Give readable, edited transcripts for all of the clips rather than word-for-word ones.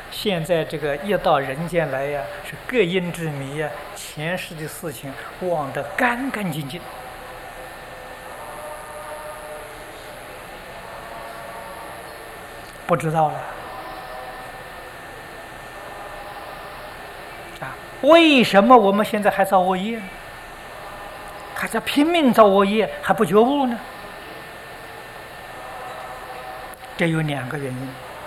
现在这个一到人间来呀，是各因之迷呀，前世的事情忘得干干净净。不知道了啊！为什么我们现在还造恶业呢？还在拼命造恶业，还不觉悟呢？这有2个原因。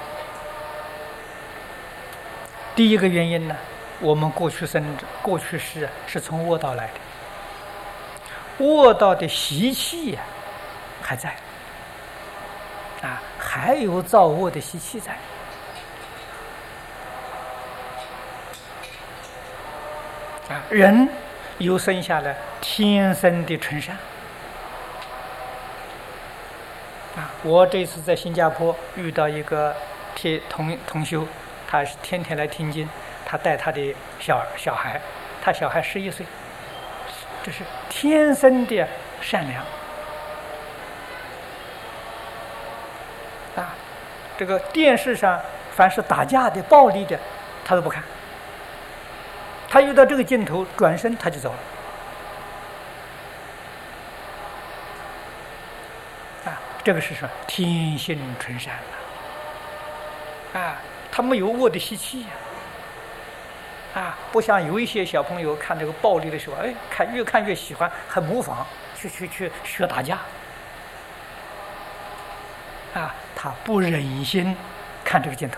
第一个原因呢，我们过去世是从恶道来的，恶道的习气呀还在。还有造恶的习气在人有生下来天生的纯善我这次在新加坡遇到一个同修，他是天天来听经，他带他的小孩，他小孩11岁，这是天生的善良这个电视上凡是打架的、暴力的，他都不看。他遇到这个镜头，转身他就走了。这个是什么？天性纯善他没有恶的习气不像有一些小朋友看这个暴力的时候，越看越喜欢，还模仿去学打架他不忍心看这个镜头。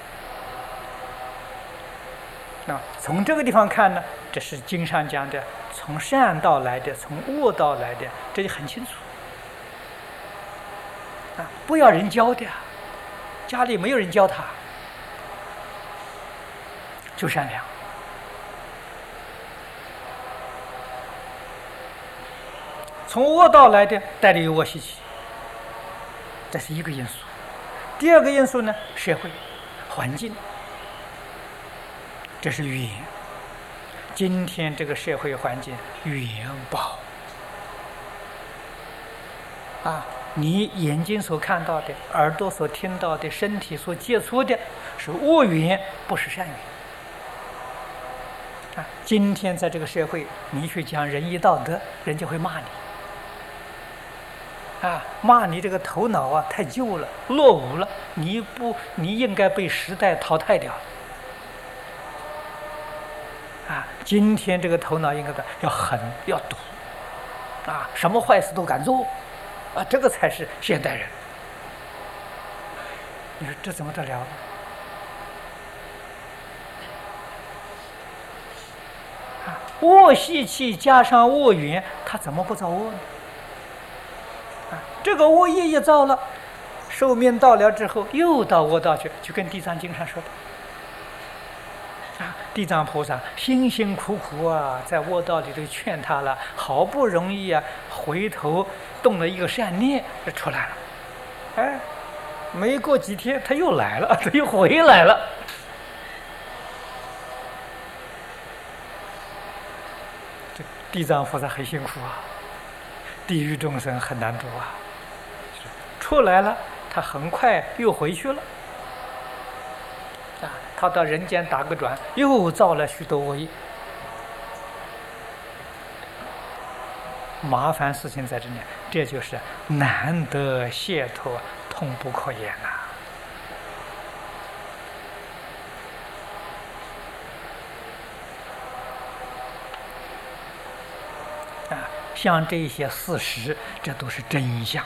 从这个地方看呢，这是经上讲的，从善道来的，从恶道来的，这就很清楚不要人教的家里没有人教他，就善良。从恶道来的，带着有恶习气，这是一个因素。第二个因素呢，社会环境，这是语言。今天这个社会环境语言不好你眼睛所看到的，耳朵所听到的，身体所接触的是恶语言，不是善语今天在这个社会，你去讲仁义道德，人家会骂你骂你这个头脑太旧了，落伍了，你应该被时代淘汰掉今天这个头脑应该要狠要毒什么坏事都敢做这个才是现代人。你说这怎么得了？恶习气加上恶缘，他怎么不造恶呢？这个恶业一造了，寿命到了之后又到恶道去，就跟地藏经上说的地藏菩萨辛辛苦苦在恶道里头劝他了，好不容易回头动了一个善念就出来了，没过几天他又来了，他又回来了。这地藏菩萨很辛苦地狱众生很难度出来了他很快又回去了他到人间打个转，又造了许多恶业。麻烦事情在这里，这就是难得解脱，痛不可言像这些事实，这都是真相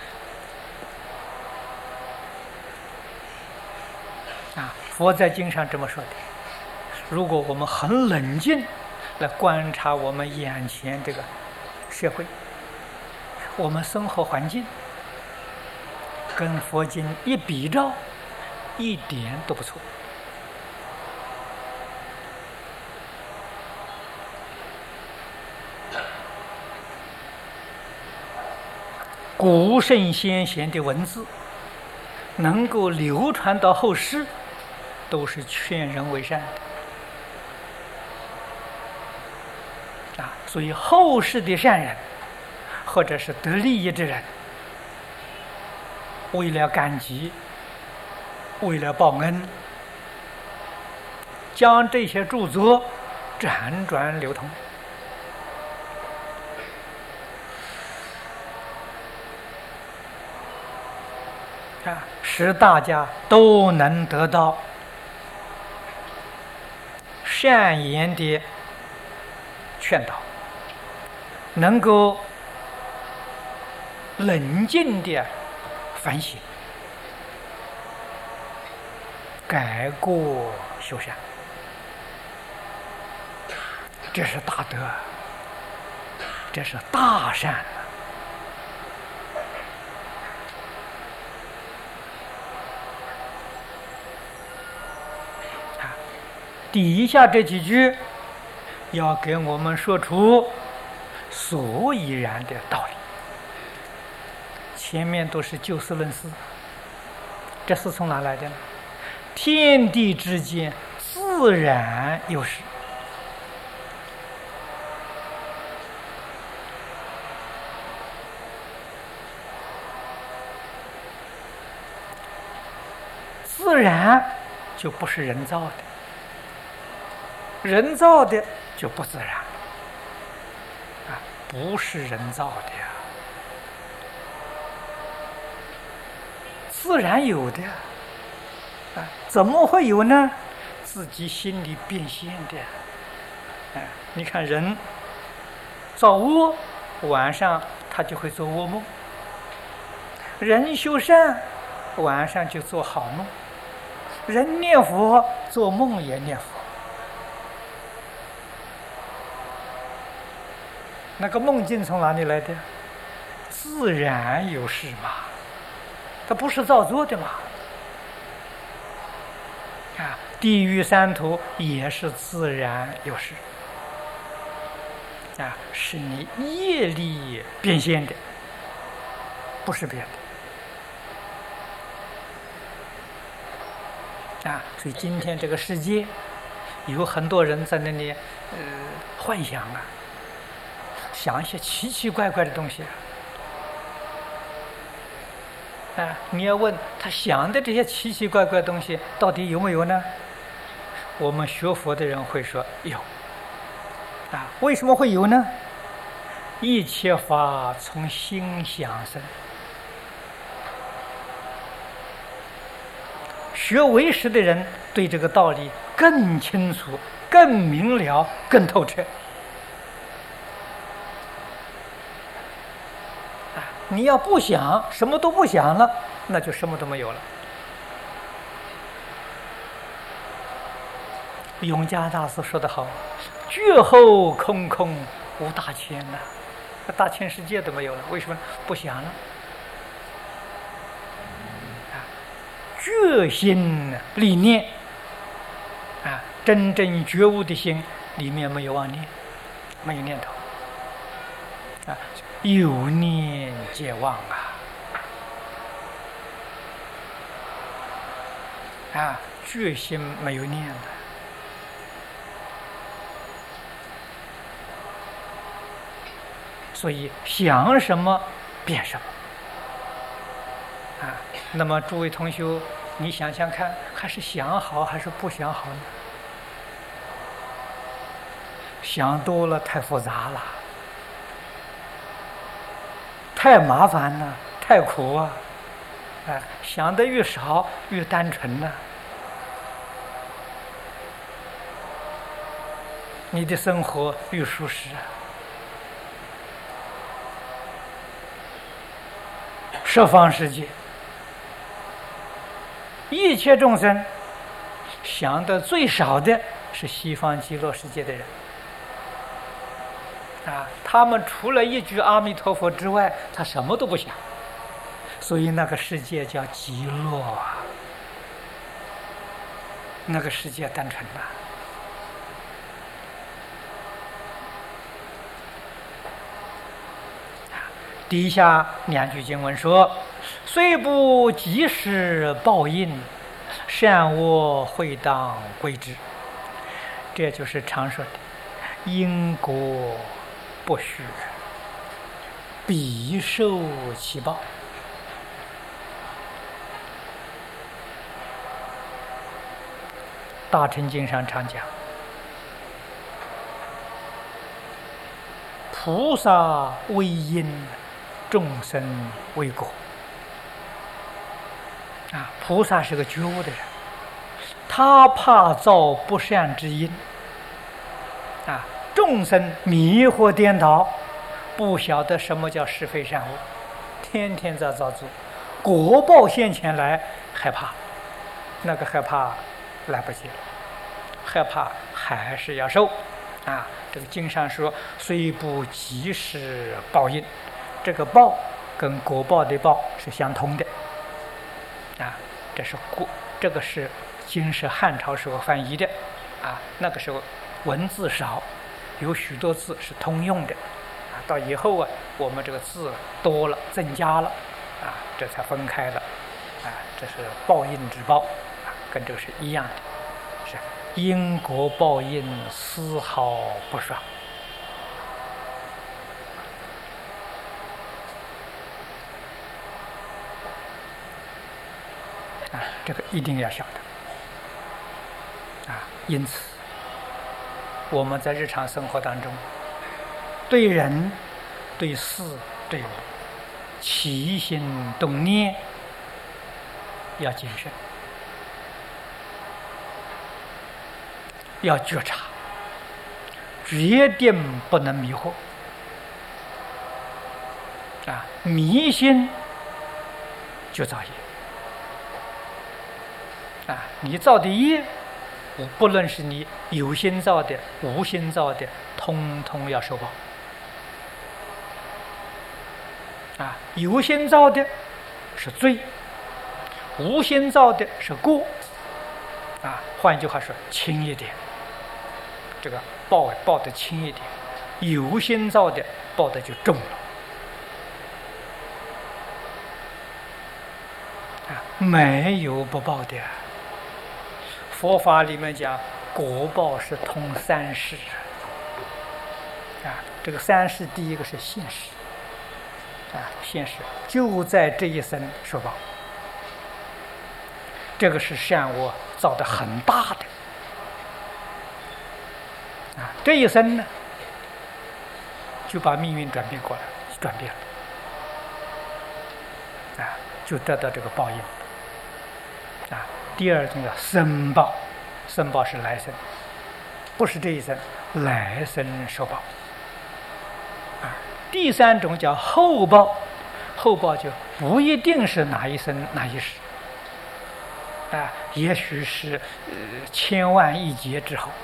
佛在经上这么说的。如果我们很冷静来观察我们眼前这个社会，我们生活环境跟佛经一比照，一点都不错古圣先贤的文字能够流传到后世，都是劝人为善的所以后世的善人或者是得利益之人，为了感激，为了报恩将这些著作辗转流通，使大家都能得到善言的劝导，能够冷静的反省，改过修善，这是大德，这是大善。底下这几句要给我们说出所以然的道理，前面都是就事论事，这是从哪来的呢？天地之间自然有事，自然就不是人造的，人造的就不自然，不是人造的呀，自然有的，怎么会有呢？自己心里变现的。你看人造恶，晚上他就会做噩梦；人修善，晚上就做好梦；人念佛，做梦也念佛。那个梦境从哪里来的？自然有事嘛，它不是造作的嘛。地狱三途也是自然有事，是你业力变现的，不是别的。所以今天这个世界有很多人在那里幻想想一些奇奇怪怪的东西。你要问他想的这些奇奇怪怪的东西到底有没有呢？我们学佛的人会说有。为什么会有呢？一切法从心想生。学唯识的人对这个道理更清楚、更明了、更透彻。你要不想，什么都不想了，那就什么都没有了。永嘉大师说得好：“觉后空空无大千呐，大千世界都没有了，为什么不想了？觉心理念真正觉悟的心里面没有妄念，没有念头有念皆妄觉心没有念的。所以想什么变什么那么诸位同学，你想想看，还是想好还是不想好呢？想多了太复杂了，太麻烦了，太苦想得越少越单纯了，你的生活越舒适十方世界，一切众生想的最少的是西方极乐世界的人他们除了一句阿弥陀佛之外，他什么都不想，所以那个世界叫极乐那个世界单纯底下两句经文说：“虽不及时报应，善恶会当归之。”这就是常说的因果不虚，必受其报。 大乘经上常讲，菩萨为因，众生为果。菩萨是个觉悟的人，他怕造不善之因。众生迷惑颠倒，不晓得什么叫是非善恶，天天在造作，果报现前来，害怕，那个害怕来不及了，害怕还是要受。这个经上说，虽不及时报应，这个报跟果报的报是相通的。这个是经是汉朝时候翻译的。那个时候文字少，有许多字是通用的。到以后我们这个字多了，增加了，这才分开了。这是报应之报，跟这个是一样的，是因果报应，丝毫不爽。这个一定要晓得。因此我们在日常生活当中，对人、对事、对物，起心动念要谨慎，要觉察，决定不能迷惑。迷心就造业。你造的业，不论是你有心造的、无心造的，通通要受报。有心造的是罪，无心造的是过。换句话说，轻一点，这个报的轻一点；有心造的报的就重了。没有不报的。佛法里面讲，果报是通三世。这个三世，第一个是现世。现实就在这一生受报，这个是善恶造得很大的。这一生呢，就把命运转变过来，转变了，就得到这个报应。第二种叫生报，生报是来生，不是这一生，来生受报。第三种叫后报，后报就不一定是哪一生哪一世，也许是千万亿劫之后。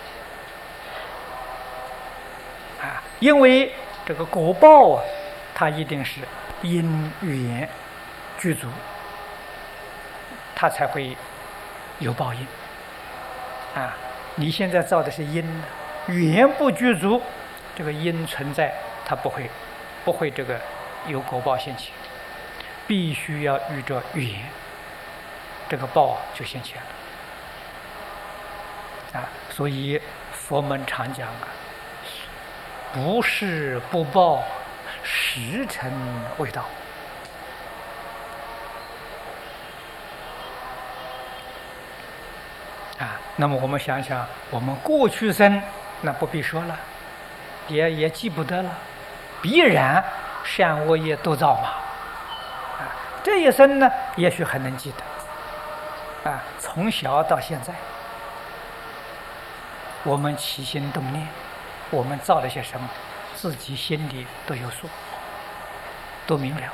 因为这个果报它一定是因缘具足，它才会有报应。你现在造的是因，缘不具足，这个因存在，它不会这个有果报现前，必须要遇着缘，这个报就现前了。所以佛门常讲不是不报，时辰未到。那么我们想想，我们过去生那不必说了，也记不得了，必然善恶业都造嘛。这一生呢，也许还能记得。从小到现在，我们起心动念，我们造了些什么，自己心里都有数，都明了。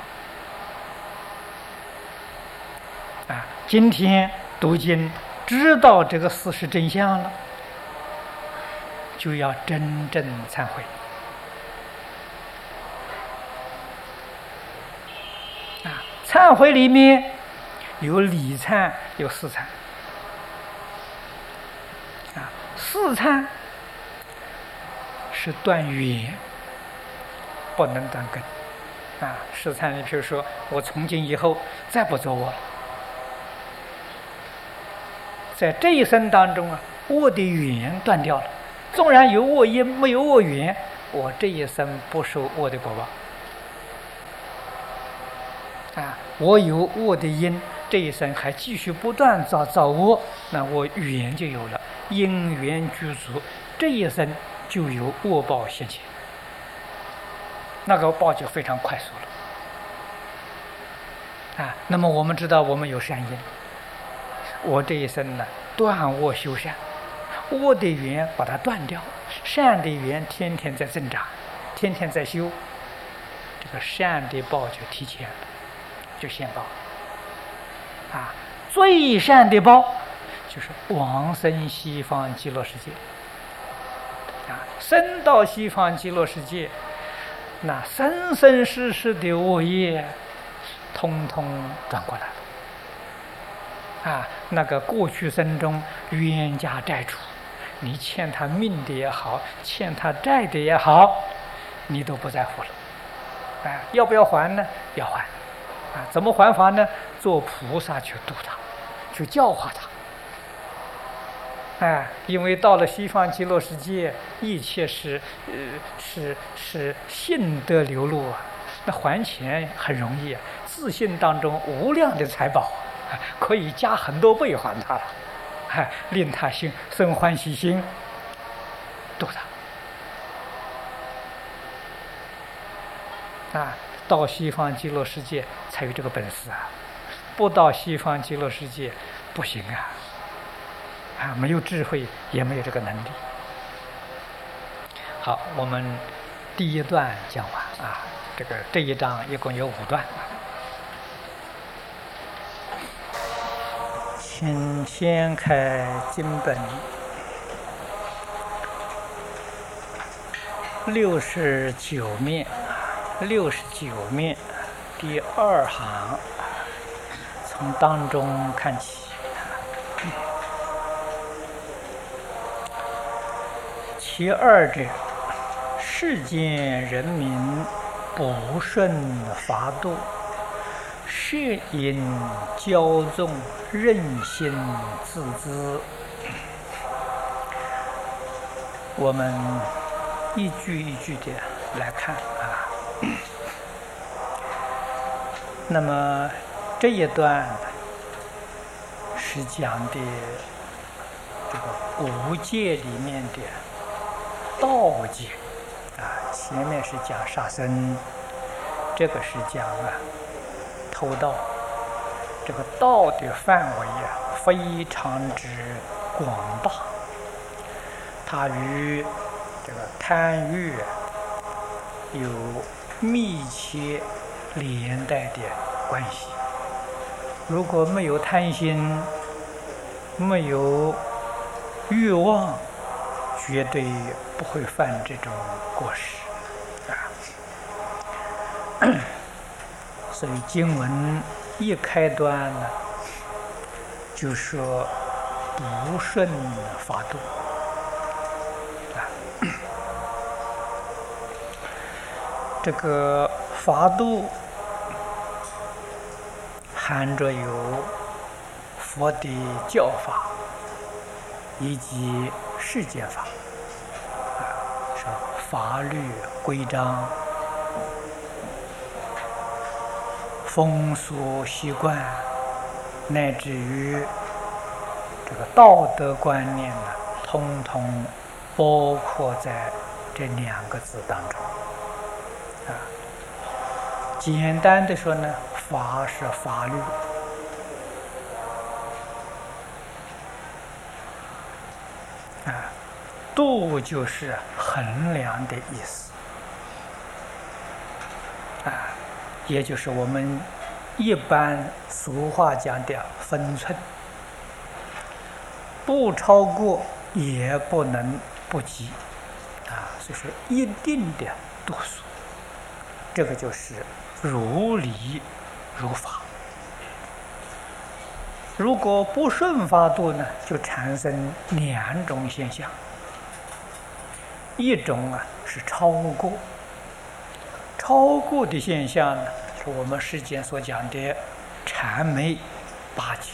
今天读经，知道这个事实真相了，就要真正忏悔。忏悔里面有理忏，有事忏。事忏是断缘，不能断根。事忏，你比如说，我从今以后再不做恶了。在这一生当中恶的缘断掉了，纵然有恶因，没有恶缘，我这一生不受恶的果报。我有恶的因， 这一生还继续不断造恶，那我缘就有了，因缘具足，这一生就有恶报现前，那个报就非常快速了。那么我们知道我们有善因，我这一生呢断恶修善，恶的缘把它断掉，善的缘天天在增长，天天在修，这个善的报就提前了，就先报。最善的报就是往生西方极乐世界。生到西方极乐世界，那生生世世的恶业通通转过来了。那个过去生中冤家债主，你欠他命的也好，欠他债的也好，你都不在乎了。要不要还呢？要还。怎么还法呢？做菩萨去度他，去教化他。因为到了西方极乐世界，一切是信德流露那还钱很容易自信当中无量的财宝可以加很多倍还他了，令他生欢喜心，度他。到西方极乐世界才有这个本事不到西方极乐世界不行没有智慧，也没有这个能力。好，我们第一段讲完这一章一共有5段。请先开经本69面，69面第2行，从当中看起。其2者，世间人民不顺法度，摄因骄纵，任心自恣。我们一句一句的来看那么这一段是讲的这个5戒里面的盗戒前面是讲杀生，这个是讲偷盗。这个盗的范围非常之广大，它与这个贪欲有密切连带的关系。如果没有贪心，没有欲望，绝对不会犯这种过失所以经文一开端呢，就说不顺法度这个法度含着有佛的教法以及世间法是法律规章、风俗习惯，乃至于这个道德观念呢，通通包括在这2个字当中简单的说呢，法是法律，度就是衡量的意思也就是我们一般俗话讲的分寸，不超过也不能不及所以说一定的度数，这个就是如理如法。如果不顺法度呢，就产生2种现象。一种是超过的现象呢，是我们世间所讲的谄媚巴结。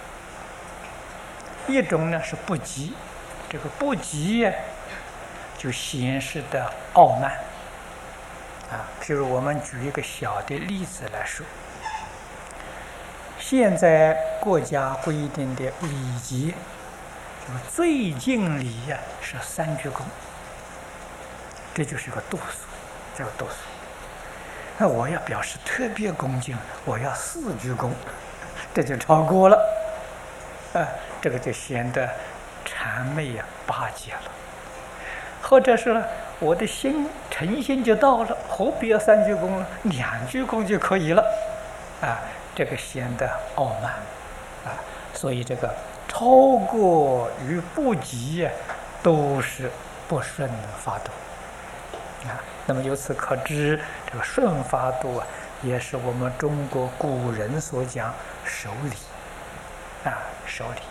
一种呢是不及，这个不及就显示的傲慢譬如我们举一个小的例子来说， 现在国家规定的礼节，这个最敬礼呀是3鞠躬，这就是个度数，这个度数。那我要表示特别恭敬，我要4鞠躬，这就超过了，这个就显得谄媚呀、巴结了。或者是我的心诚心就到了，何必要3鞠躬了？2鞠躬就可以了，这个显得傲慢，所以这个超过与不及都是不顺的法度，那么由此可知，这个顺法度也是我们中国古人所讲守礼，守礼。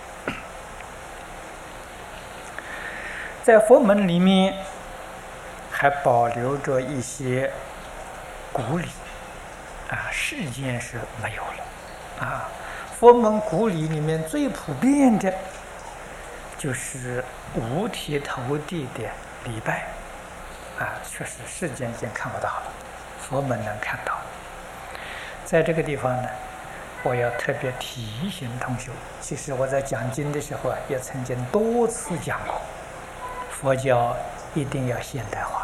在佛门里面还保留着一些古礼，世间是没有了，佛门古礼里面最普遍的就是五体投地的礼拜，确实世间已经看不到了，佛门能看到。在这个地方呢，我要特别提醒同学，其实我在讲经的时候也曾经多次讲过，佛教一定要现代化，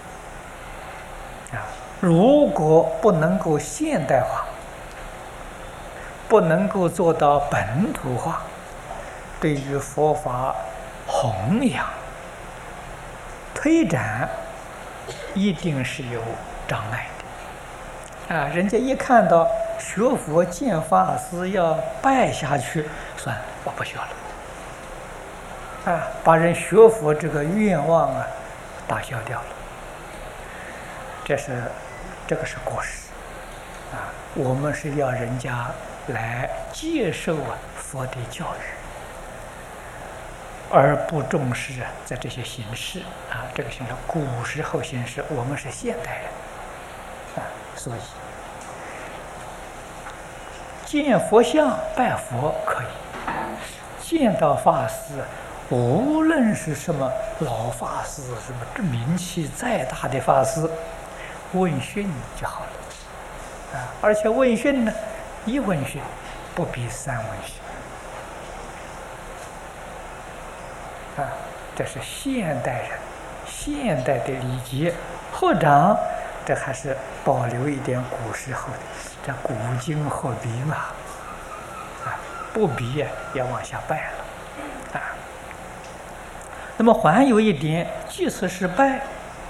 如果不能够现代化，不能够做到本土化，对于佛法弘扬推展一定是有障碍的，人家一看到学佛见法师要拜下去，算了，我不学了，把人学佛这个愿望打消掉了，这个是过失，我们是要人家来接受佛的教育，而不重视在这些形式，这个形式古时候形式，我们是现代人，所以见佛像拜佛可以，见到法师，无论是什么老法师，什么名气再大的法师，问讯就好了，而且问讯呢，一问讯不比3问讯，这是现代人现代的礼节，合掌这还是保留一点古时候的，这古今合璧嘛，不比要往下拜了，那么还有一点，即使是拜，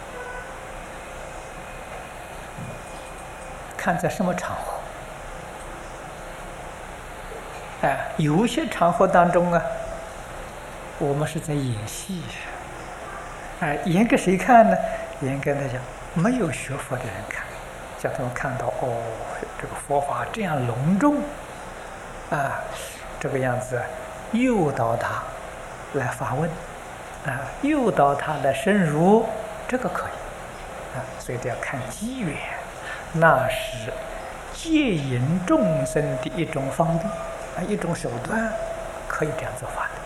看在什么场合，有些场合当中我们是在演戏，演给谁看呢？演给那些没有学佛的人看，叫他们看到这个佛法这样隆重，这个样子诱导他来发问，诱导他来深入，这个可以，所以这要看机缘，那是戒引众生的一种方便，一种手段，可以这样做法的。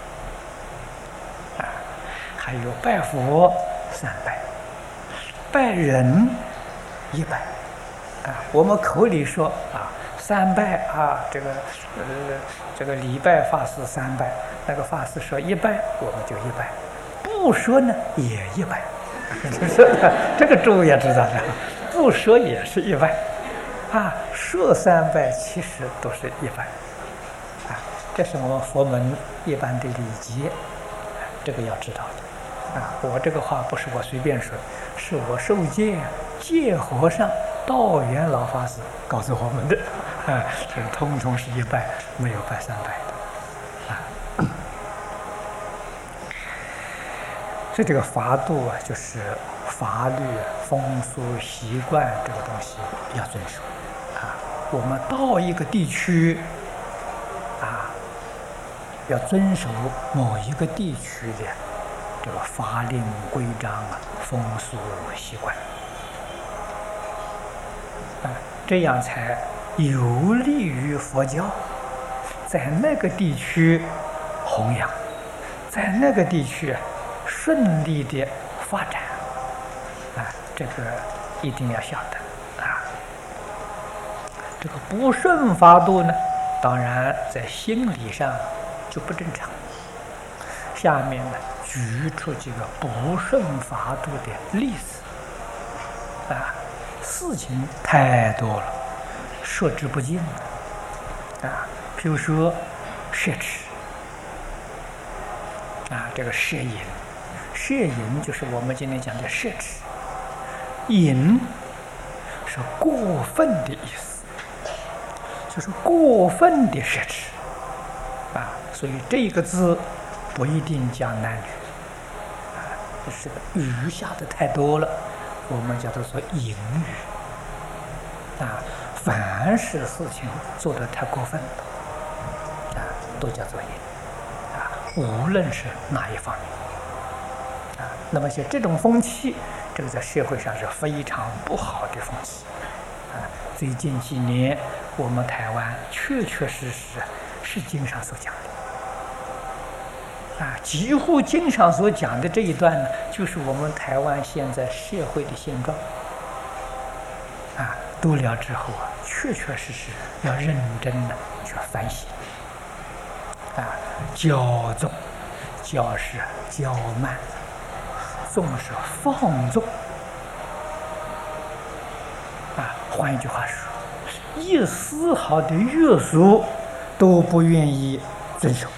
还有拜佛3拜，拜人1拜，我们口里说3拜这个礼拜法师3拜，那个法师说1拜，我们就1拜，不说呢也1拜，这个诸位也知道的，不说也是1拜，说3拜其实都是1拜，这是我们佛门一般的礼节，这个要知道的。我这个话不是我随便说，是我受戒和尚道元老法师告诉我们的，这通通是1拜，没有拜3拜的，所以这个法度就是法律、风俗、习惯这个东西要遵守，我们到一个地区，要遵守某一个地区的这个法令规章风俗习惯，这样才有利于佛教在那个地区弘扬，在那个地区顺利的发展，这个一定要晓得，这个不顺法度呢， 当然在心理上就不正常。下面呢，举出几个不顺法度的例子，事情太多了，说之不尽譬如说摄持这个摄引，摄引就是我们今天讲的摄持，引是过分的意思，就是过分的摄持所以这个字不一定讲男女就是语下的太多了，我们叫做淫语凡是事情做得太过分了都叫做淫无论是哪一方面那么像这种风气，这个在社会上是非常不好的风气最近几年我们台湾确确实实是经上所讲的几乎经上所讲的这一段呢，就是我们台湾现在社会的现状读了之后确确实实要认真的去反省骄纵，骄是骄慢，纵是放纵换一句话说，一丝毫的约束都不愿意遵守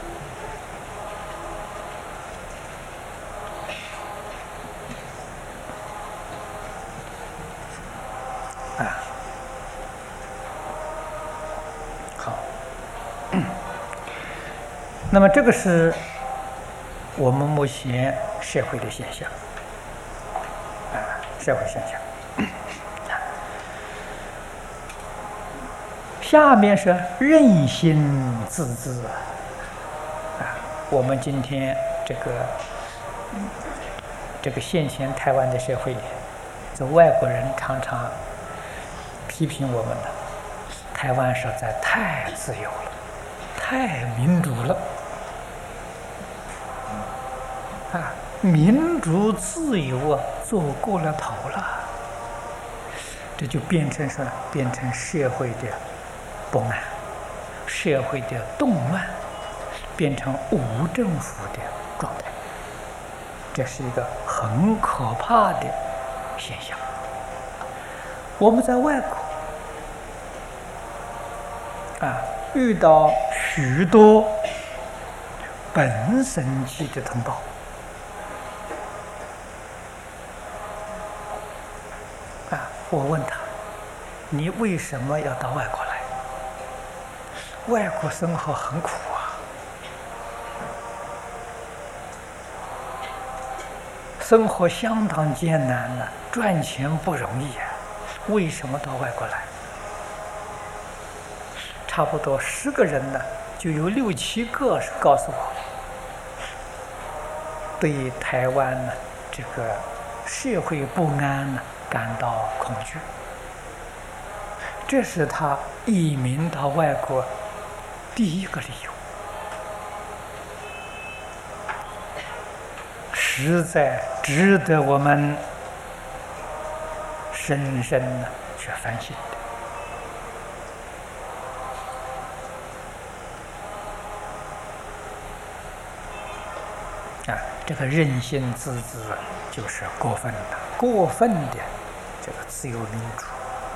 好那么这个是我们目前社会的现象社会现象下面是任心自治我们今天这个现前台湾的社会，这外国人常常批评我们的台湾实在太自由了，太民主了民主自由做过了头了，这就变成社会的不安，社会的动乱，变成无政府的状态，这是一个很可怕的现象。我们在外国遇到许多本省籍的同胞我问他，你为什么要到外国来？外国生活很苦生活相当艰难赚钱不容易为什么到外国来？差不多10个人就有6、7个是告诉我，对台湾这个社会不安感到恐惧，这是他移民到外国第一个理由，实在值得我们深深的去反省的。这个任性自治就是过分的这个自由民主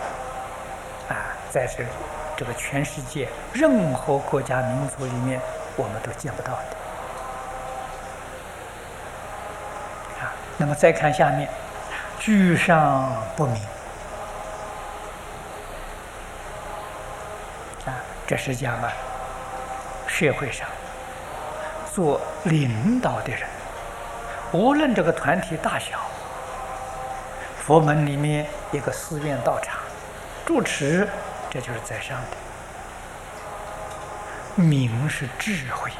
在这个全世界任何国家民族里面我们都见不到的那么再看下面，居上不明这是讲社会上做领导的人，无论这个团体大小，佛门里面一个寺院道场住持，这就是在上的明是智慧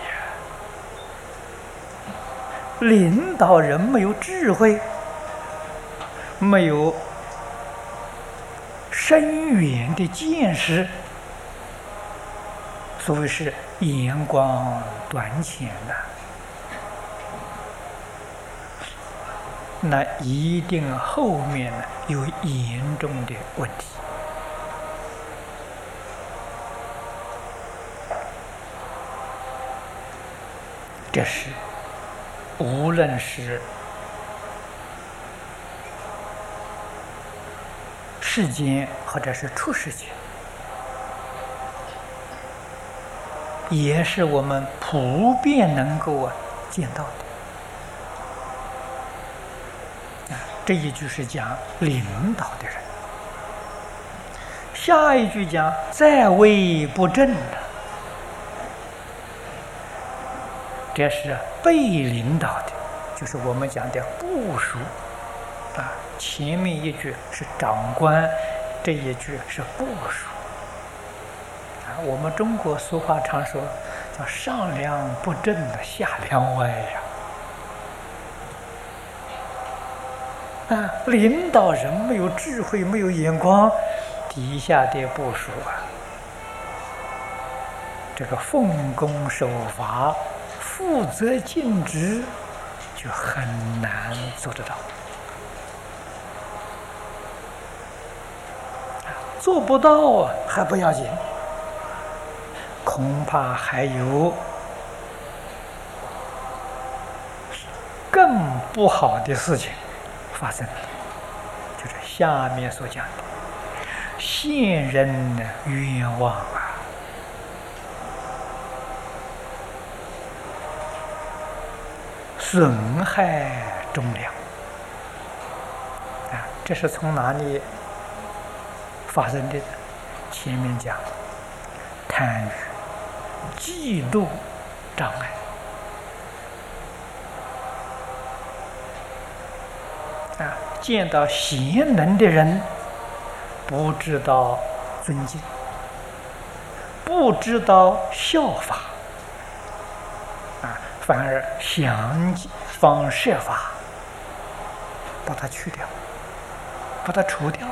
领导人没有智慧，没有深远的见识，所谓是眼光短浅那一定后面有严重的问题这是无论是世间或者是出世间，也是我们普遍能够见到的。这一句是讲领导的人，下一句讲在位不正的，这是被领导的，就是我们讲的部属啊。前面一句是长官，这一句是部属啊。我们中国俗话常说叫上梁不正的下梁歪呀。领导人没有智慧，没有眼光，底下的部属这个奉公守法、负责尽职，就很难做得到。做不到还不要紧，恐怕还有更不好的事情发生，就是下面所讲的现人的冤枉损害忠良这是从哪里发生的？前面讲贪欲、嫉妒、障碍见到贤能的人不知道尊敬，不知道效法反而想方设法把它去掉，把它除掉。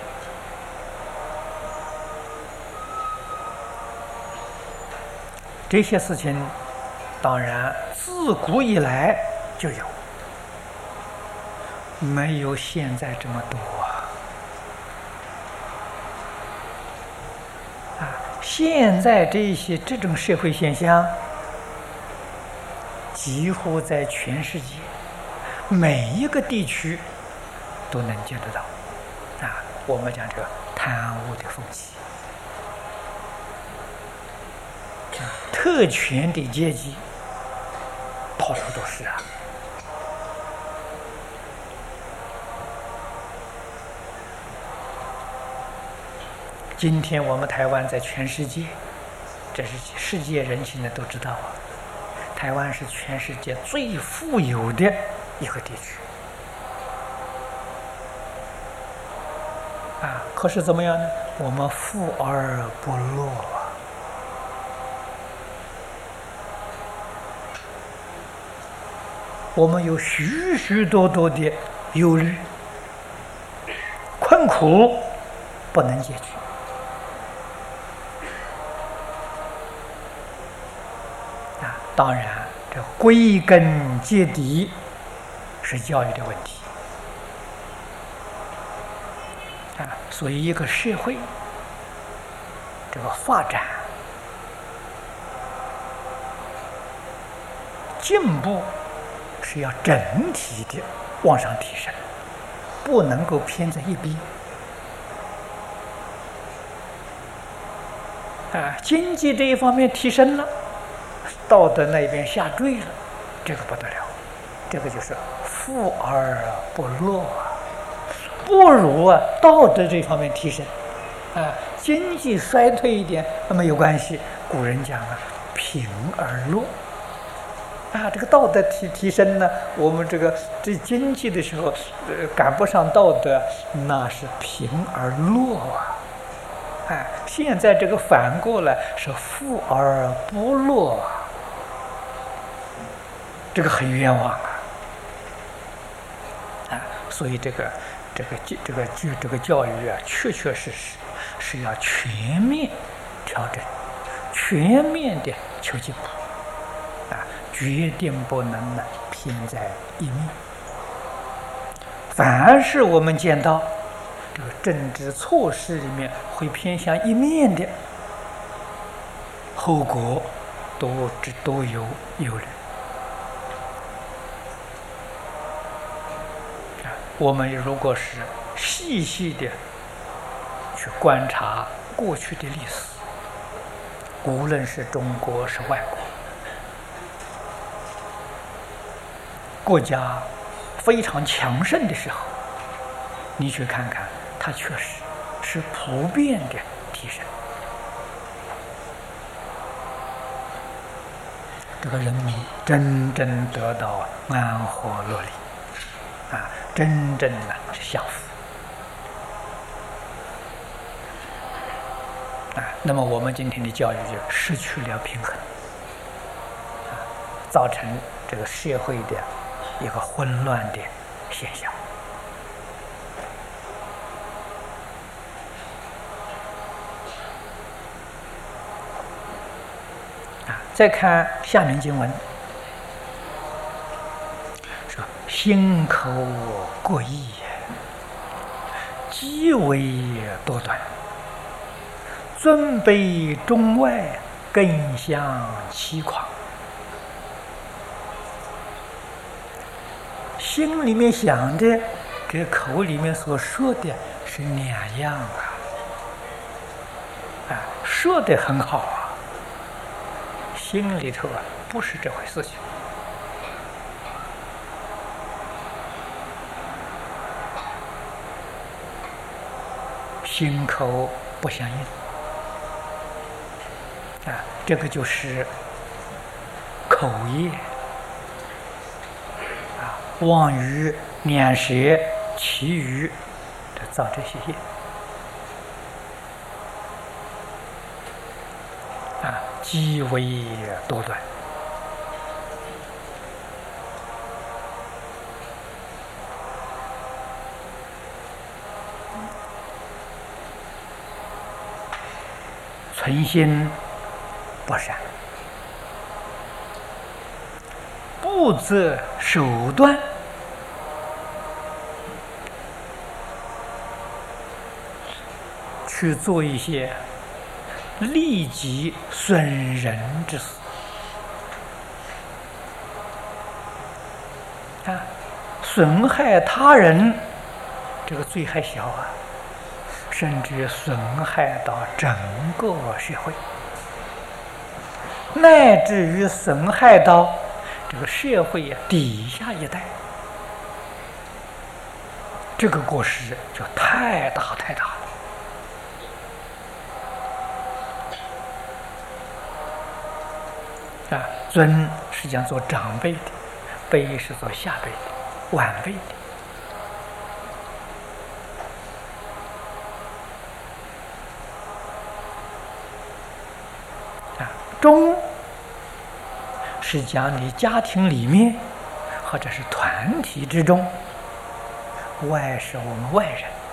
这些事情当然自古以来就有，没有现在这么多现在这种社会现象几乎在全世界每一个地区都能见得到我们讲这个贪污的风气，特权的阶级到处都是今天我们台湾在全世界，这是世界人心的都知道台湾是全世界最富有的一个地区可是怎么样呢？我们富而不乐我们有许许多多的忧虑、困苦不能解决当然这归根结底是教育的问题所以一个社会这个发展进步是要整体的往上提升，不能够偏在一边经济这一方面提升了，道德那边下坠了，这个不得了，这个就是富而不乐不如道德这方面提升经济衰退一点没有关系，古人讲贫而乐这个道德提升呢，我们这经济的时候赶不上道德，那是贫而乐现在这个反过来是富而不乐这个很冤枉所以这个教育确确实实是要全面调整，全面的求进步决定不能偏在一面。凡是我们见到这个政治措施里面会偏向一面的，后果都有忧虑我们如果是细细的去观察过去的历史，无论是中国是外国，国家非常强盛的时候，你去看看，它确实是普遍的提升。这个人民真正得到安和乐利，真正的是享福。那么我们今天的教育就失去了平衡，造成这个社会的一个混乱的现象。再看下面经文，说心口各异，极为多端，尊卑中外，更相欺诳。心里面想的跟口里面所说的是两样说的很好心里头不是这回事情。心口不相应这个就是口业妄语两舌绮语造这些业极为多端。存心不善，不择手段，去做一些利己损人之事损害他人，这个罪还小甚至损害到整个社会，乃至于损害到这个社会底下一代，这个过失就太大太大了尊是讲做长辈的，卑是做下辈的、晚辈的。中是讲你家庭里面或者是团体之中，外是我们外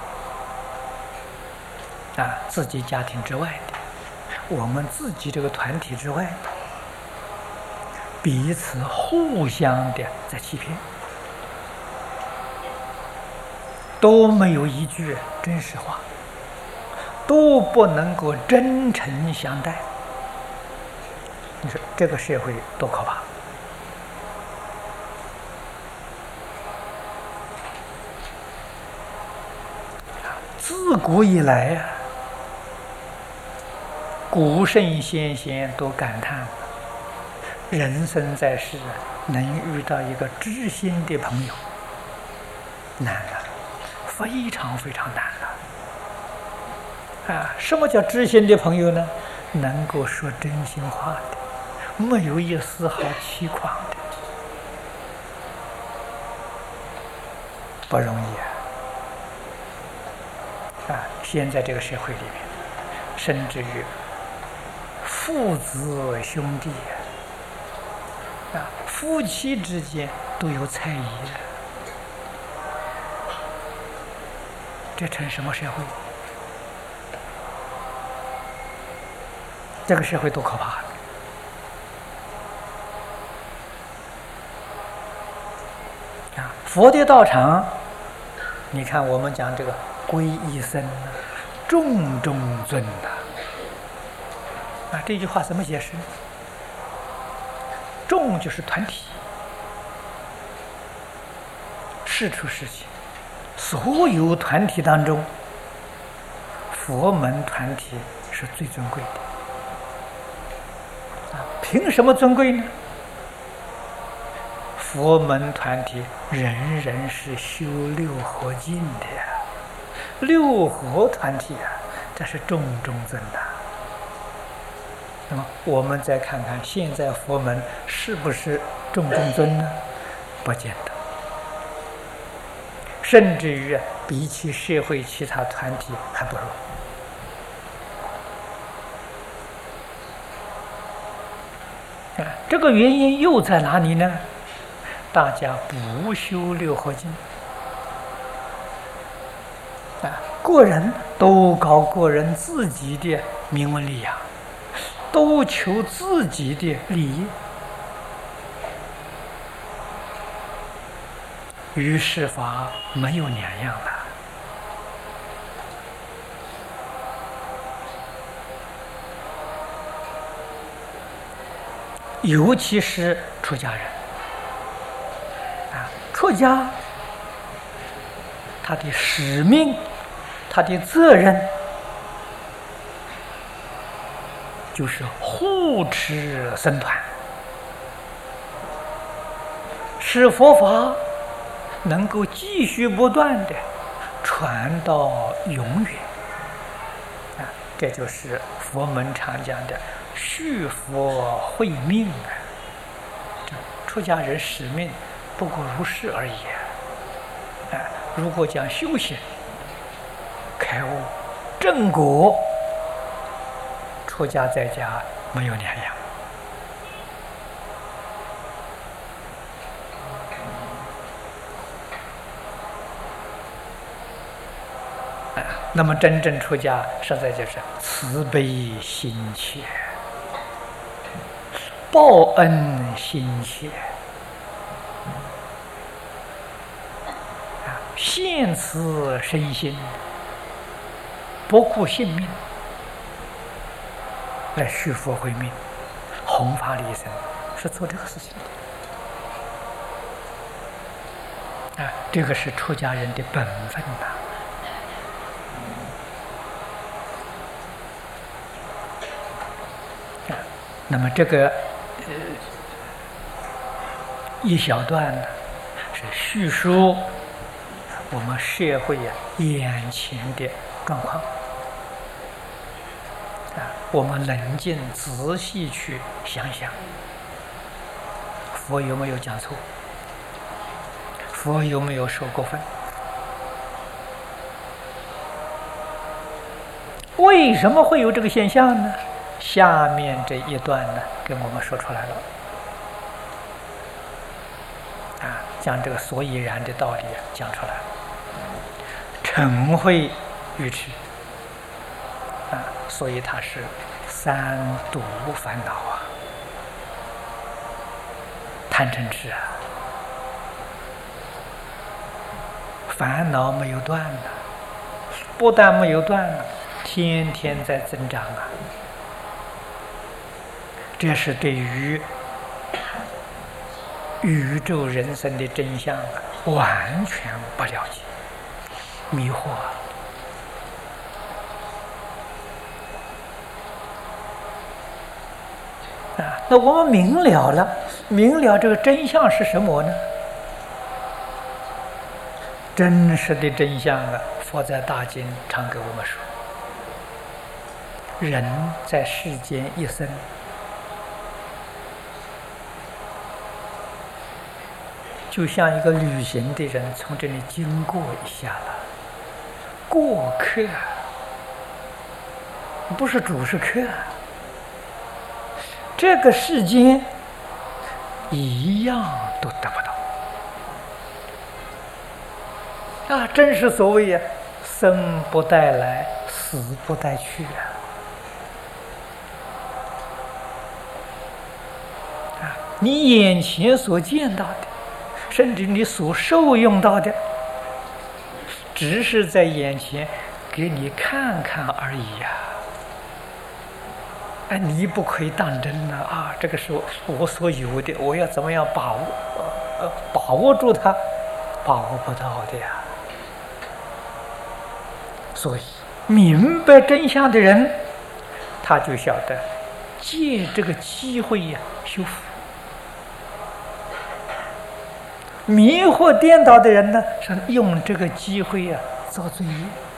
人自己家庭之外的，我们自己这个团体之外的，彼此互相的在欺骗，都没有一句真实话，都不能够真诚相待。你说这个社会多可怕自古以来古圣先贤都感叹，人生在世能遇到一个知心的朋友难了，非常非常难了什么叫知心的朋友呢？能够说真心话的，没有一丝毫欺诳的，不容易现在这个社会里面，甚至于父子兄弟夫妻之间都有猜疑这成什么社会？这个社会多可怕佛的道场，你看我们讲这个皈依僧重中尊这句话怎么解释？众就是团体，事出事情， 所有团体当中，佛门团体是最尊贵的。凭什么尊贵呢？佛门团体人人是修六合敬的呀，六合团体啊，这是重中尊的。那么我们再看看现在佛门是不是重中尊呢？不见得，甚至于比起社会其他团体还不如。这个原因又在哪里呢？大家不修六合敬，个人都搞个人自己的名闻利养，都求自己的利益，与世法没有两样了。尤其是出家人，出家他的使命，他的责任就是护持僧团，使佛法能够继续不断的传到永远。这就是佛门常讲的续佛慧命啊！这出家人使命不过如是而已。如果讲修行、开悟、正果，出家在家没有两样。那么真正出家，实在就是慈悲心切，报恩心切，献慈身心，不顾性命，来续佛慧命，弘法利生，是做这个事情的。这个是出家人的本分呐。那么这个一小段呢，是叙述我们社会眼前的状况。我们冷静仔细去想想，佛有没有讲错？佛有没有说过分？为什么会有这个现象呢？下面这一段呢，跟我们说出来了。将这个所以然的道理讲出来了。嗔恚愚痴所以它是三毒烦恼贪嗔痴烦恼没有断呢，不但没有断呢，天天在增长这是对于宇宙人生的真相完全不了解，迷惑那我们明了这个真相是什么呢？真实的真相佛在大经常给我们说，人在世间一生就像一个旅行的人从这里经过一下了，过客不是主是客这个世间一样都得不到真是所谓生不带来，死不带去你眼前所见到的，甚至你所受用到的，只是在眼前给你看看而已你不可以当真这个是我所有的，我要怎么样把握住它，把握不到的所以明白真相的人，他就晓得借这个机会呀修福；迷惑颠倒的人呢，是用这个机会呀造罪业。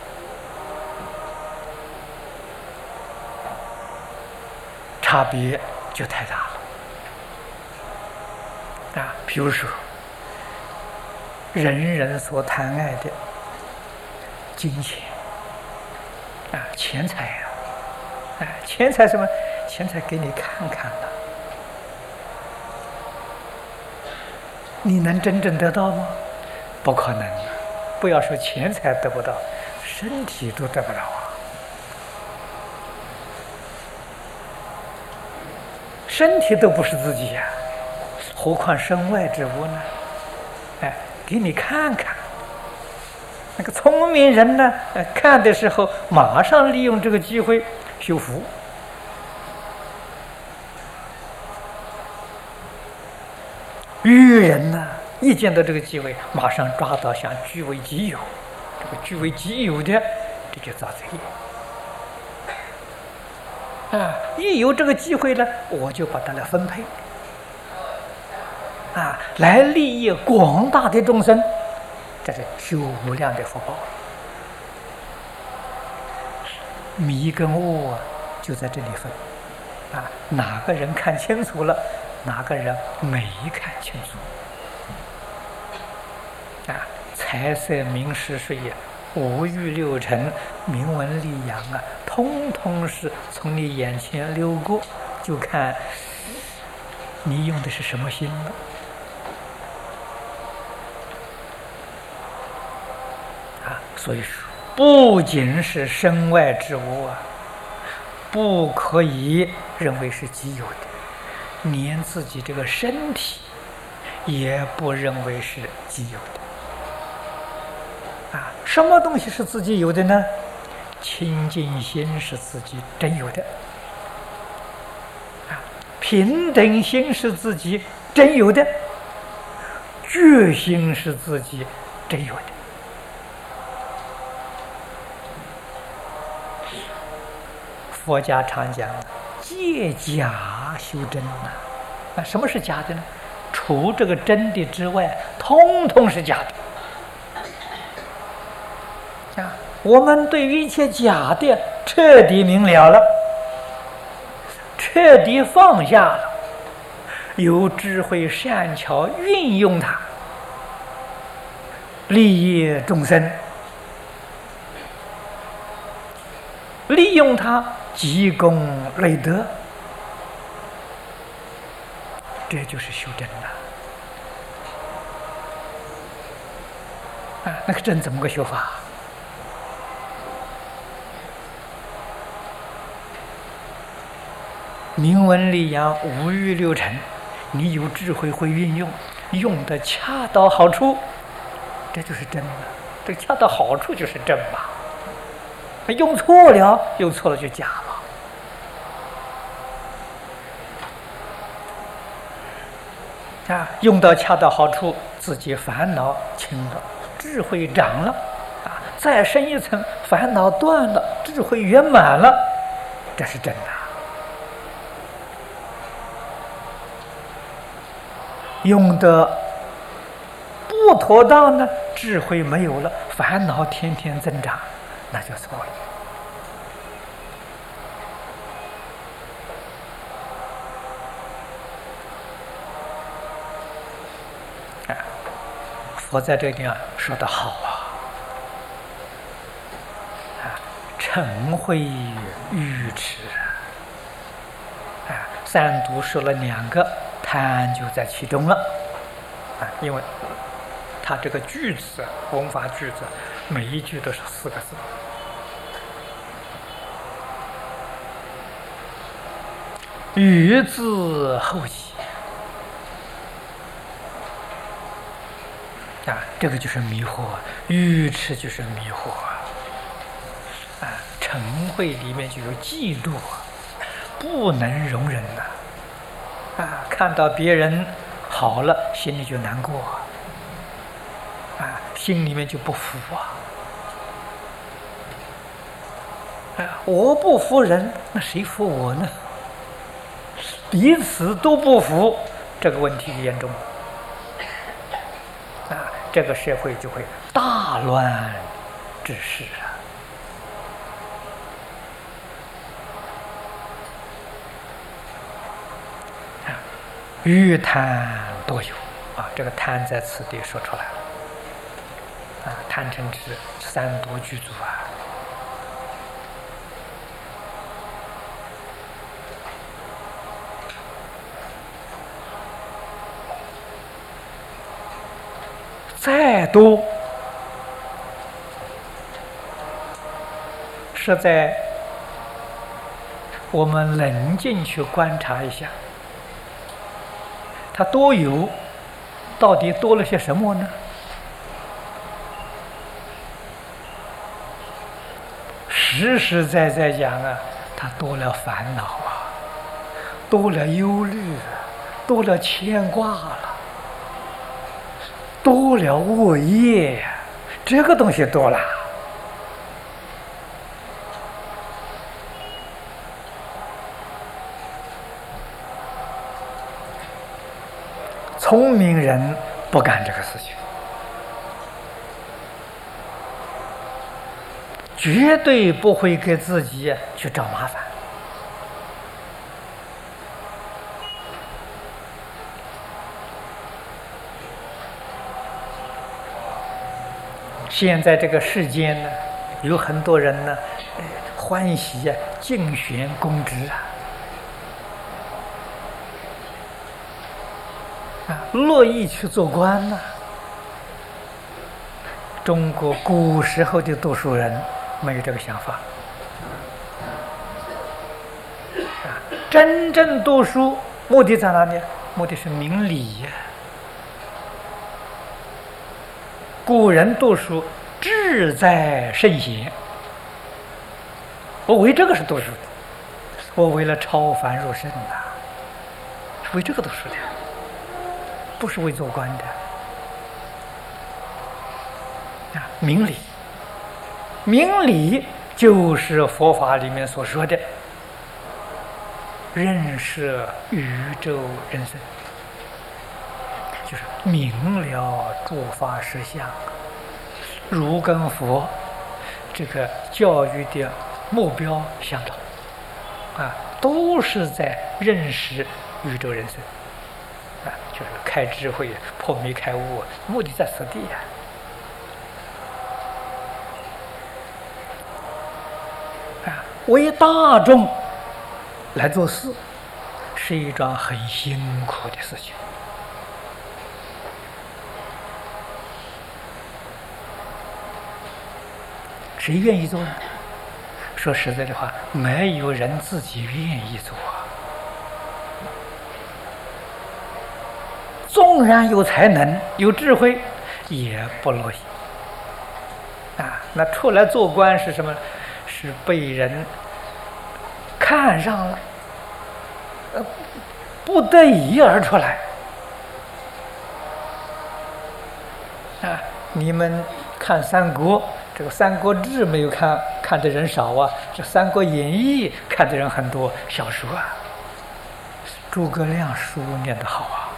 差别就太大了啊！比如说，人人所贪爱的金钱啊，钱财啊，钱财什么？钱财给你看看的，你能真正得到吗？不可能啊！不要说钱财得不到，身体都得不到啊！身体都不是自己呀，何况身外之物呢？给你看看。那个聪明人呢，看的时候马上利用这个机会修福；愚人呢，一见到这个机会，马上抓到想据为己有，这个据为己有的，这就造罪业。一有这个机会呢，我就把它来分配，来利益广大的众生，这是修无量的福报。迷跟悟就在这里分，哪个人看清楚了，哪个人没看清楚，财色名食睡也。五欲六尘、名闻利养通通是从你眼前溜过，就看你用的是什么心了。所以说，不仅是身外之物不可以认为是己有的，连自己这个身体也不认为是己有的。什么东西是自己有的呢？清净心是自己真有的，平等心是自己真有的，觉心是自己真有的。佛家常讲借假修真什么是假的呢？除这个真的之外，通通是假的。我们对于一切假的彻底明了了，彻底放下了，有智慧善巧运用它，利益众生，利用它积功累德，这就是修真了。那个真怎么个修法？名闻利养、五欲六尘，你有智慧会运用，用的恰到好处，这就是真了。这恰到好处就是真嘛。用错了就假了。用到恰到好处，自己烦恼轻了，智慧长了，再深一层，烦恼断了，智慧圆满了，这是真的。用的不妥当呢，智慧没有了，烦恼天天增长，那就错了。佛在这个地方说得好嗔恚愚痴三毒说了2个，贪就在其中了因为它这个句子文法句子每一句都是4个字，愚字后起这个就是迷惑，愚痴就是迷惑嗔恚里面就有嫉妒不能容忍看到别人好了，心里就难过心里面就不服我不服人，那谁服我呢？彼此都不服，这个问题就严重了。这个社会就会大乱之势欲贪多有这个贪在此地说出来了贪嗔痴三毒具足再多是在我们冷静去观察一下，它多有到底多了些什么呢？实实在在讲它多了烦恼多了忧虑多了牵挂了，多了恶业这个东西多了。聪明人不干这个事情，绝对不会给自己去找麻烦。现在这个世间呢，有很多人呢，欢喜竞选公职乐意去做官中国古时候的读书人没有这个想法真正读书目的在哪里？目的是明理古人读书志在圣贤，我为这个是读书的，我为了超凡入圣是为这个读书的，不是为做官的明理。明理就是佛法里面所说的认识宇宙人生，就是明了诸法实相。儒跟佛这个教育的目标相同都是在认识宇宙人生就是开智慧破迷开悟，目的在此地为大众来做事是一桩很辛苦的事情。谁愿意做呢？说实在的话，没有人自己愿意做纵然有才能有智慧也不乐意那出来做官是什么？是被人看上了不得已而出来你们看三国，这个《三国志》没有看的人少这《三国演义》看的人很多，小说诸葛亮书念得好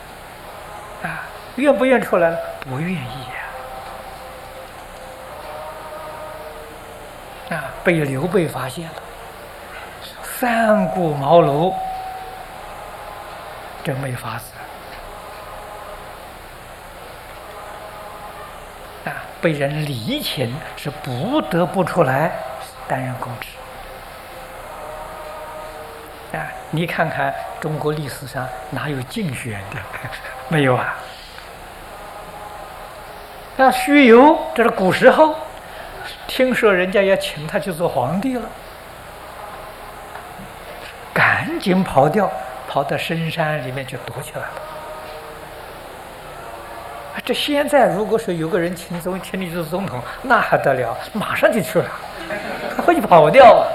愿不愿出来了？不愿意被刘备发现了，三顾茅庐，真没法子被人离请，是不得不出来担任公职你看看中国历史上哪有竞选的？没有虚有，这是古时候听说人家要请他去做皇帝了，赶紧跑到深山里面去躲起来了这现在如果说有个人请你做总统，那还得了，马上就去了，会跑掉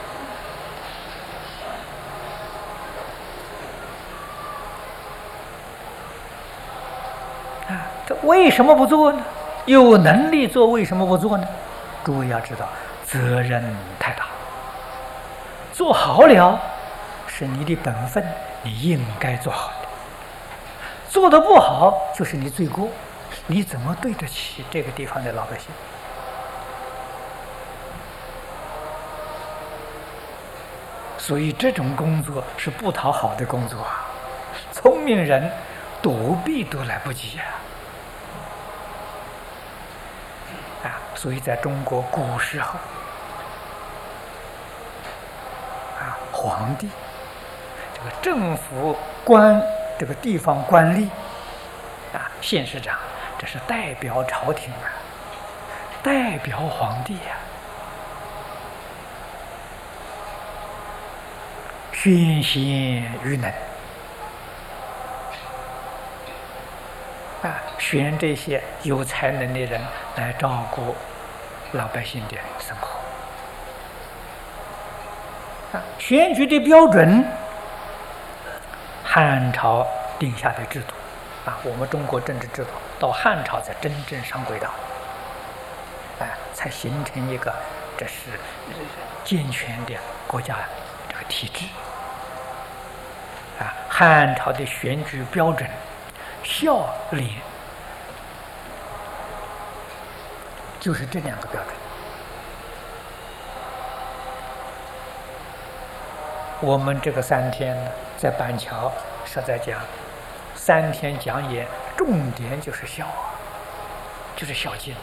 这为什么不做呢？有能力做为什么不做呢？诸位要知道，责任太大做好了是你的本分，你应该做好的；做得不好就是你罪过，你怎么对得起这个地方的老百姓？所以这种工作是不讨好的工作啊！聪明人躲避都来不及所以在中国古时候皇帝这个政府官这个地方官吏县市长，这是代表朝廷代表皇帝宣贤于能选这些有才能的人来照顾老百姓的生活选举的标准，汉朝定下的制度我们中国政治制度到汉朝才真正上轨道才形成一个这是健全的国家这个体制汉朝的选举标准孝廉就是这两个标准。我们这个3天呢，在板桥是在讲3天讲演，重点就是孝就是孝敬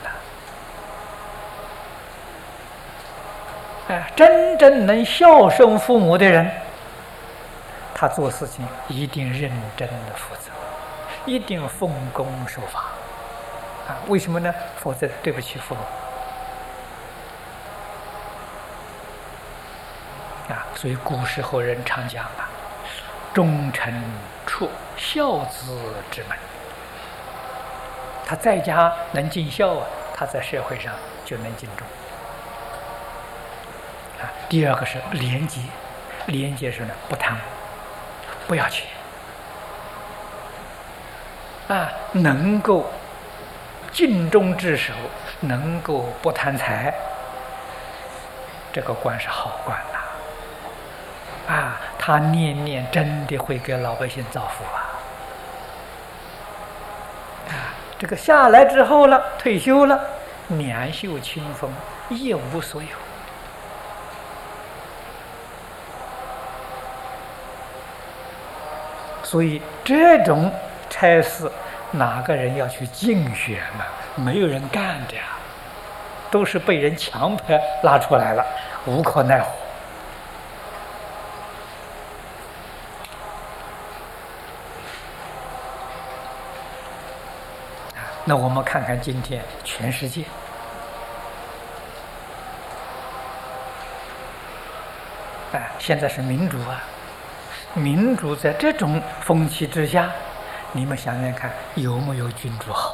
真正能孝顺父母的人，他做事情一定认真的负责，一定奉公守法为什么呢？否则对不起父母所以古时候人常讲忠臣出孝子之门。他在家能尽孝他在社会上就能尽忠第二个是廉洁，廉洁是呢不贪不要钱能够尽忠职守，能够不贪财，这个官是好官他念念真的会给老百姓造福这个下来之后了，退休了，两袖清风，一无所有所以这种差事哪个人要去竞选呢？没有人干的都是被人强迫拉出来了，无可奈何那我们看看今天全世界现在是民主民主在这种风气之下，你们想想看有没有君主好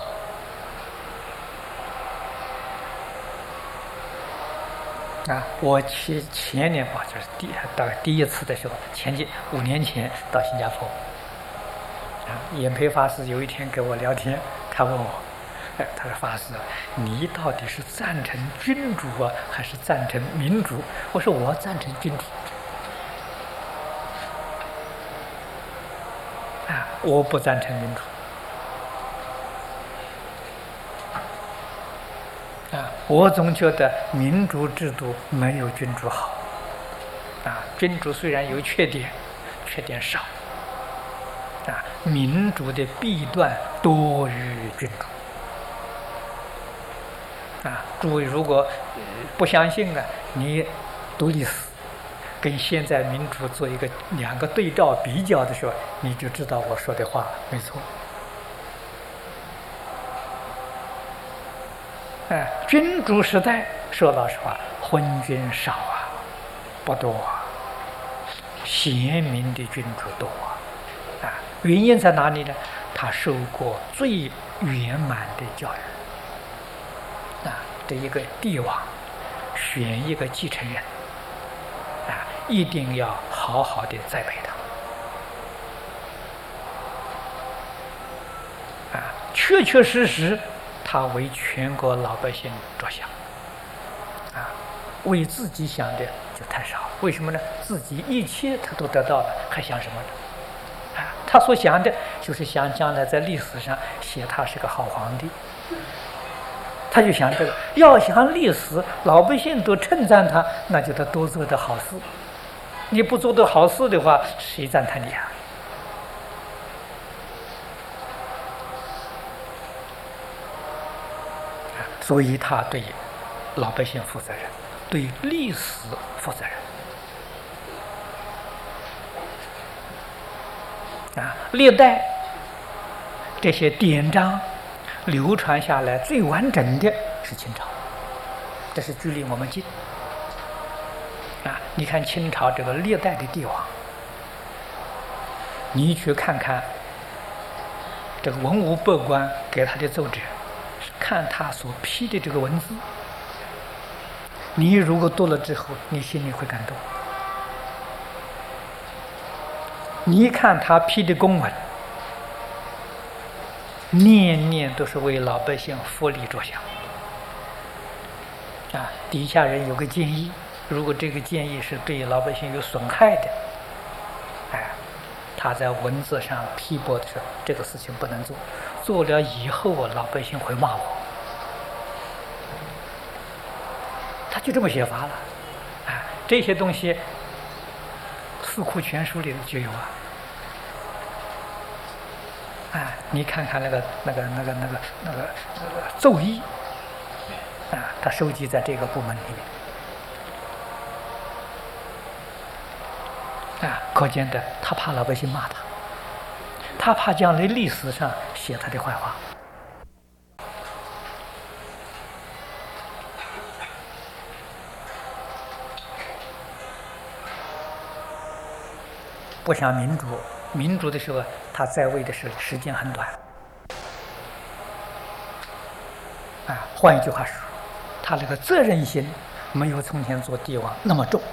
我前年就是第一次的时候，5年前到新加坡演培法师有一天跟我聊天，他问我他说法师你到底是赞成君主还是赞成民主？我说我赞成君主我不赞成民主我总觉得民主制度没有君主好君主虽然有缺点少民主的弊端多于君主诸位如果不相信你读历史跟现在民主做2个对照比较的时候，你就知道我说的话没错君主时代说老实话昏君少不多贤明的君主多原因在哪里呢？他受过最圆满的教育这一个帝王选一个继承人一定要好好的栽培他确确实实他为全国老百姓着想为自己想的就太少。为什么呢？自己一切他都得到了，还想什么呢？他所想的就是想将来在历史上写他是个好皇帝，他就想这个，要想历史老百姓都称赞他，那就得多做点好事。你不做点好事的话，谁赞叹你啊？所以他对老百姓负责任，对历史负责任。历代这些典章流传下来最完整的是清朝，这是距离我们近。你看清朝这个历代的帝王，你去看看这个文武百官给他的奏折，看他所批的这个文字，你如果读了之后，你心里会感动。你看他批的公文，念念都是为老百姓福利着想。底下人有个建议，如果这个建议是对老百姓有损害的，他在文字上批驳的时候，这个事情不能做，做了以后老百姓会骂我。他就这么写法了。这些东西《四库全书》里就有啊。你看看那个奏议，他收集在这个部门里面。可见的，他怕老百姓骂他，他怕将来历史上写他的坏话。不像民主，民主的时候他在位的时间很短。换一句话说，他那个责任心没有从前做帝王那么重。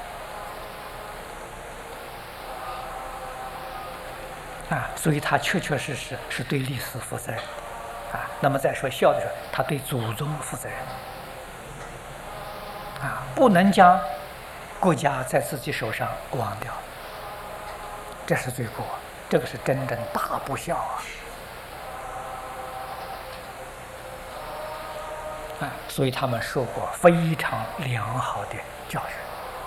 所以他确确实实是对历史负责任的。那么再说孝的时候，他对祖宗负责任。不能将国家在自己手上忘掉，这是罪过，这个是真正大不孝所以他们受过非常良好的教育。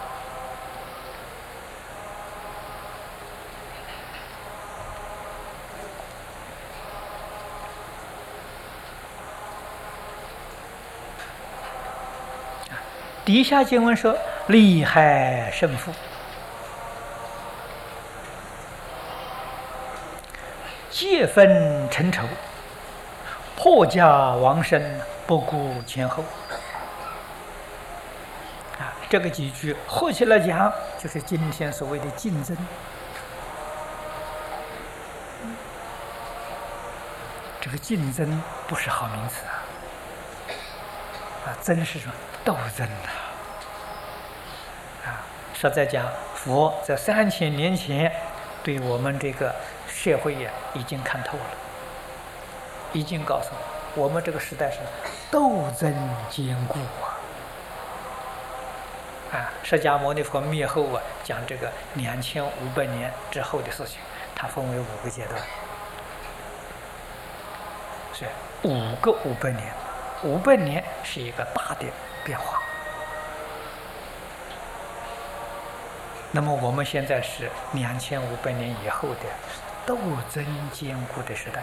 底下经文说：利害胜负，皆分成仇，破家亡身，不顾前后。这个几句合起来讲，就是今天所谓的竞争。这个竞争不是好名词争是什么？斗争实在讲，佛在3000年前对我们这个社会已经看透了，已经告诉我们这个时代是斗争坚固释迦牟尼佛灭后讲这个2500年之后的事情，它分为5个阶段，是5个500年，500年是一个大的变化。那么我们现在是2500年以后的斗争坚固的时代。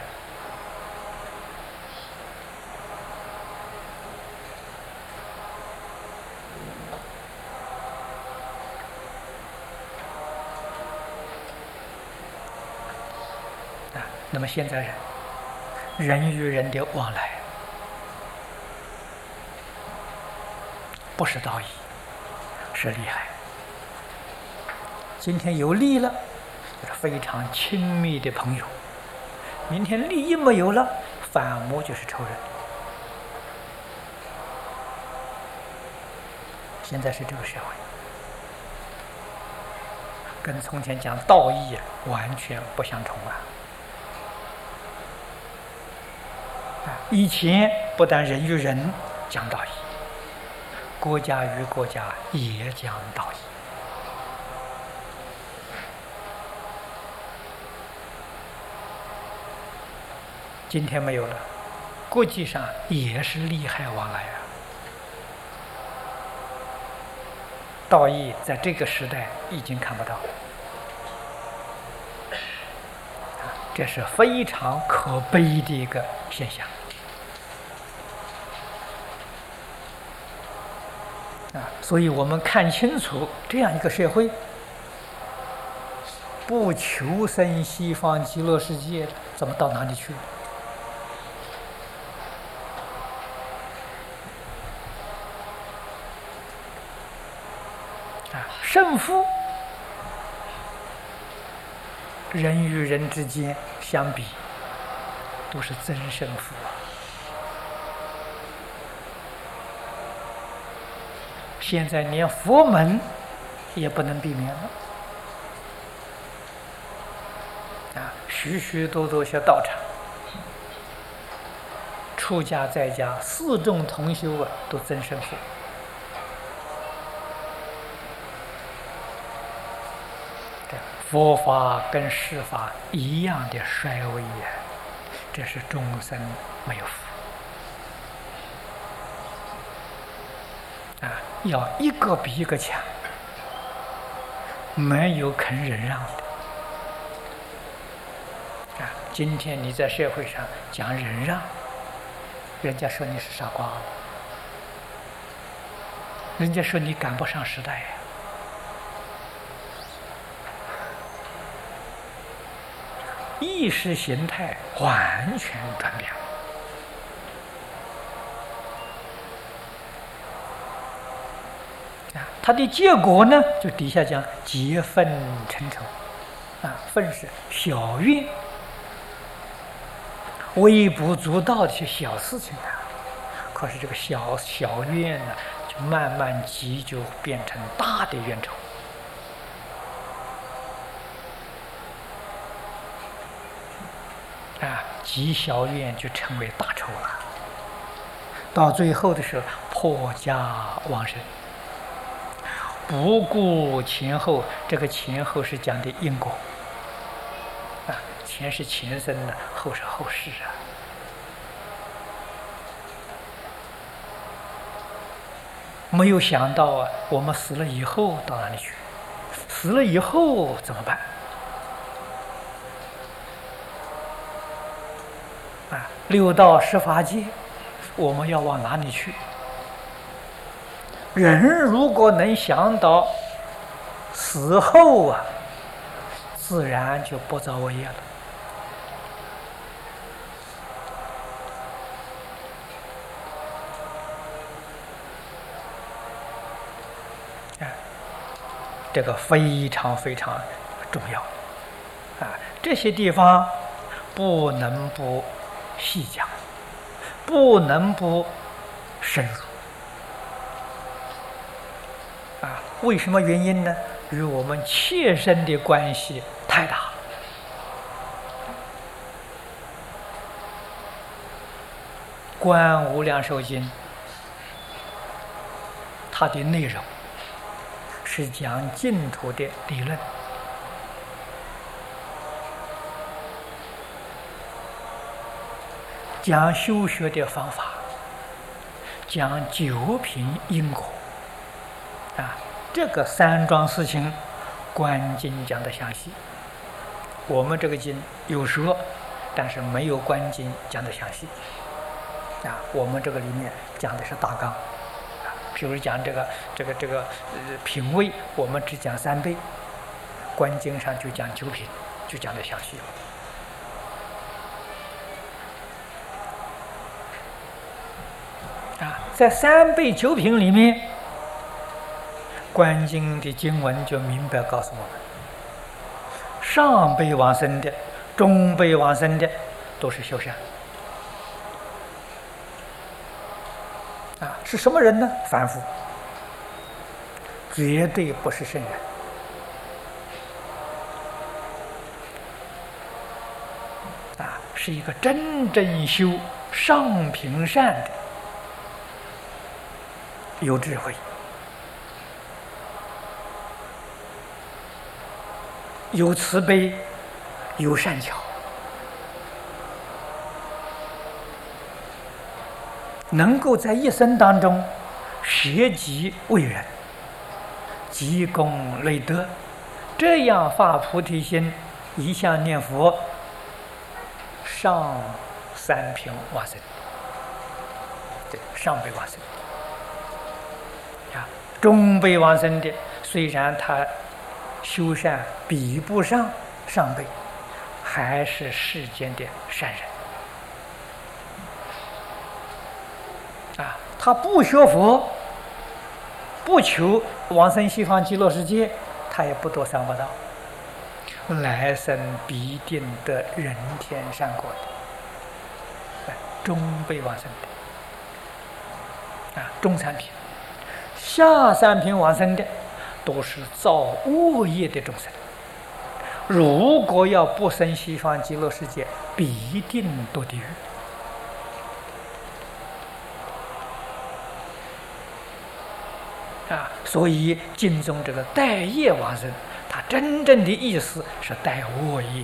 那么现在人与人的往来不是道义，是利害。今天有利了，就是非常亲密的朋友；明天利益没有了，反目就是仇人。现在是这个社会，跟从前讲道义完全不相同以前不但人与人讲道义， 国家与国家也讲道义。今天没有了，国际上也是利害往来啊。道义在这个时代已经看不到，这是非常可悲的一个现象啊！所以我们看清楚这样一个社会，不求生西方极乐世界，怎么到哪里去？胜负，人与人之间相比，都是真胜负啊！现在连佛门也不能避免了啊！许许多多些道场，出家在家四众同修啊，都真胜负。佛法跟世法一样的衰微呀，这是众生没有福啊！要一个比一个强，没有肯忍让的啊！今天你在社会上讲忍让，人家说你是傻瓜，人家说你赶不上时代呀。意识形态完全转变了，它的结果呢，就底下讲结愤成仇，愤是小怨，微不足道的些小事情啊，可是这个小怨呢，就慢慢积，就变成大的冤仇。积小怨就成为大仇了，到最后的时候破家亡身，不顾前后。这个前后是讲的因果啊，前是前生的，后是后世啊。没有想到啊，我们死了以后到哪里去？死了以后怎么办？六道十法界，我们要往哪里去？人如果能想到死后啊，自然就不造恶业了。这个非常非常重要啊！这些地方不能不细讲，不能不深入啊！为什么原因呢？与我们切身的关系太大。观无量寿经，它的内容是讲净土的理论，讲修学的方法，讲九品因果啊，这个三桩事情，观经讲的详细。我们这个经有说，但是没有观经讲的详细啊。我们这个里面讲的是大纲啊，比如讲这个品位，我们只讲3倍，观经上就讲9品，就讲的详细了。在3倍9品里面，观经的经文就明白告诉我们，上辈往生的、中辈往生的都是修善是什么人呢？凡夫，绝对不是圣人是一个真正修上品善的有智慧，有慈悲，有善巧，能够在一生当中舍己为人，积功累德，这样发菩提心，一向念佛，上三品往生，对，上辈往生啊，中辈往生的，虽然他修善比不上上辈，还是世间的善人啊。他不学佛，不求往生西方极乐世界，他也不堕三恶道，来生必定得人天善果的，中辈往生的啊，中三品，下三品往生的都是造恶业的众生。如果要不生西方极乐世界，必定堕地狱。啊，所以经中这个带业往生，它真正的意思是带恶业。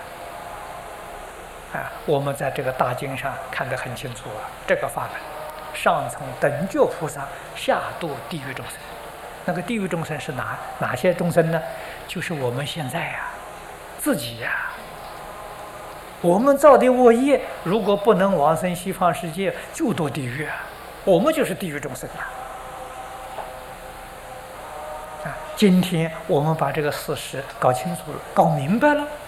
啊，我们在这个大经上看得很清楚啊，这个法门上从等觉菩萨，下堕地狱众生。那个地狱众生是哪些众生呢？就是我们现在呀，自己呀，我们造的恶业，如果不能往生西方世界，就堕地狱啊，我们就是地狱众生啊。今天我们把这个事实搞清楚了，搞明白了，